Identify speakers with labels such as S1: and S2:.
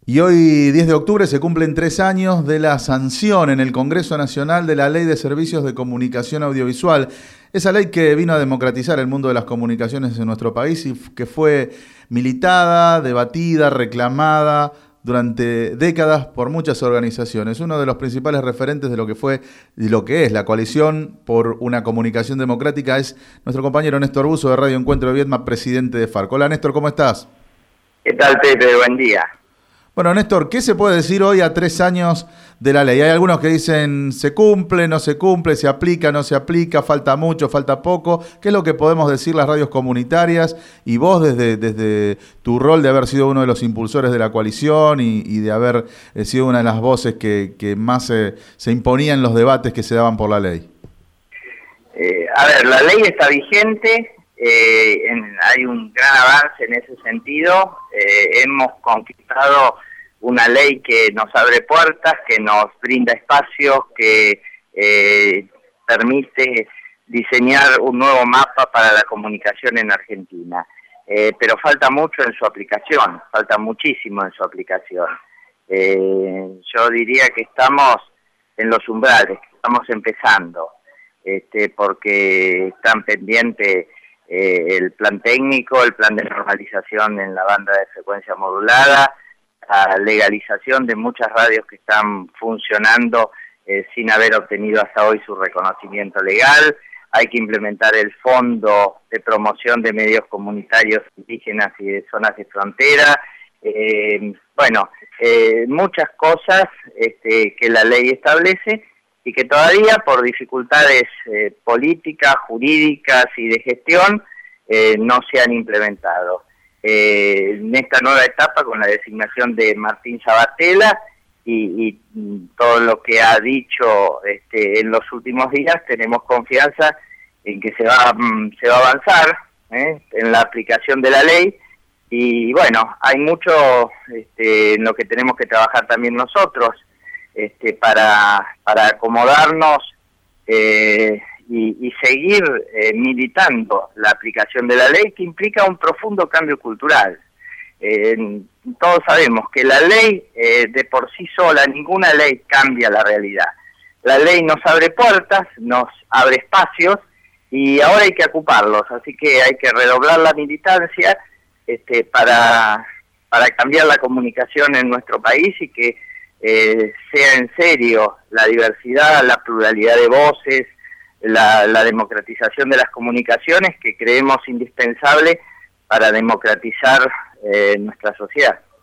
S1: Y hoy, 10 de octubre, se cumplen 3 años de la sanción en el Congreso Nacional de la Ley de Servicios de Comunicación Audiovisual. Esa ley que vino a democratizar el mundo de las comunicaciones en nuestro país y que fue militada, debatida, reclamada durante décadas por muchas organizaciones. Uno de los principales referentes de lo que fue y lo que es la coalición por una comunicación democrática es nuestro compañero Néstor Buzo de Radio Encuentro de Viedma, presidente de FARC. Hola Néstor, ¿cómo estás?
S2: ¿Qué tal, Pepe? Buen día.
S1: Bueno, Néstor, ¿qué se puede decir hoy a 3 años de la ley? Hay algunos que dicen se cumple, no se cumple, se aplica, no se aplica, falta mucho, falta poco. ¿Qué es lo que podemos decir las radios comunitarias y vos desde tu rol de haber sido uno de los impulsores de la coalición y de haber sido una de las voces que más se imponían en los debates que se daban por la ley?
S2: La ley está vigente. Hay un gran avance en ese sentido. Hemos conquistado una ley que nos abre puertas, que nos brinda espacios, que permite diseñar un nuevo mapa para la comunicación en Argentina. Pero falta mucho en su aplicación, falta muchísimo en su aplicación. Yo diría que estamos en los umbrales, que estamos empezando, porque están pendientes el plan técnico, el plan de normalización en la banda de frecuencia modulada, la legalización de muchas radios que están funcionando sin haber obtenido hasta hoy su reconocimiento legal. Hay que implementar el fondo de promoción de medios comunitarios indígenas y de zonas de frontera. Muchas cosas que la ley establece y que todavía por dificultades políticas, jurídicas y de gestión no se han implementado. En esta nueva etapa, con la designación de Martín Sabatella y todo lo que ha dicho en los últimos días, tenemos confianza en que se va a avanzar en la aplicación de la ley. Y bueno, hay mucho en lo que tenemos que trabajar también nosotros, para acomodarnos y seguir militando la aplicación de la ley, que implica un profundo cambio cultural. Todos sabemos que la ley de por sí sola, ninguna ley cambia la realidad. La ley nos abre puertas, nos abre espacios y ahora hay que ocuparlos, así que hay que redoblar la militancia para cambiar la comunicación en nuestro país y que sea en serio la diversidad, la pluralidad de voces, la democratización de las comunicaciones, que creemos indispensable para democratizar nuestra sociedad.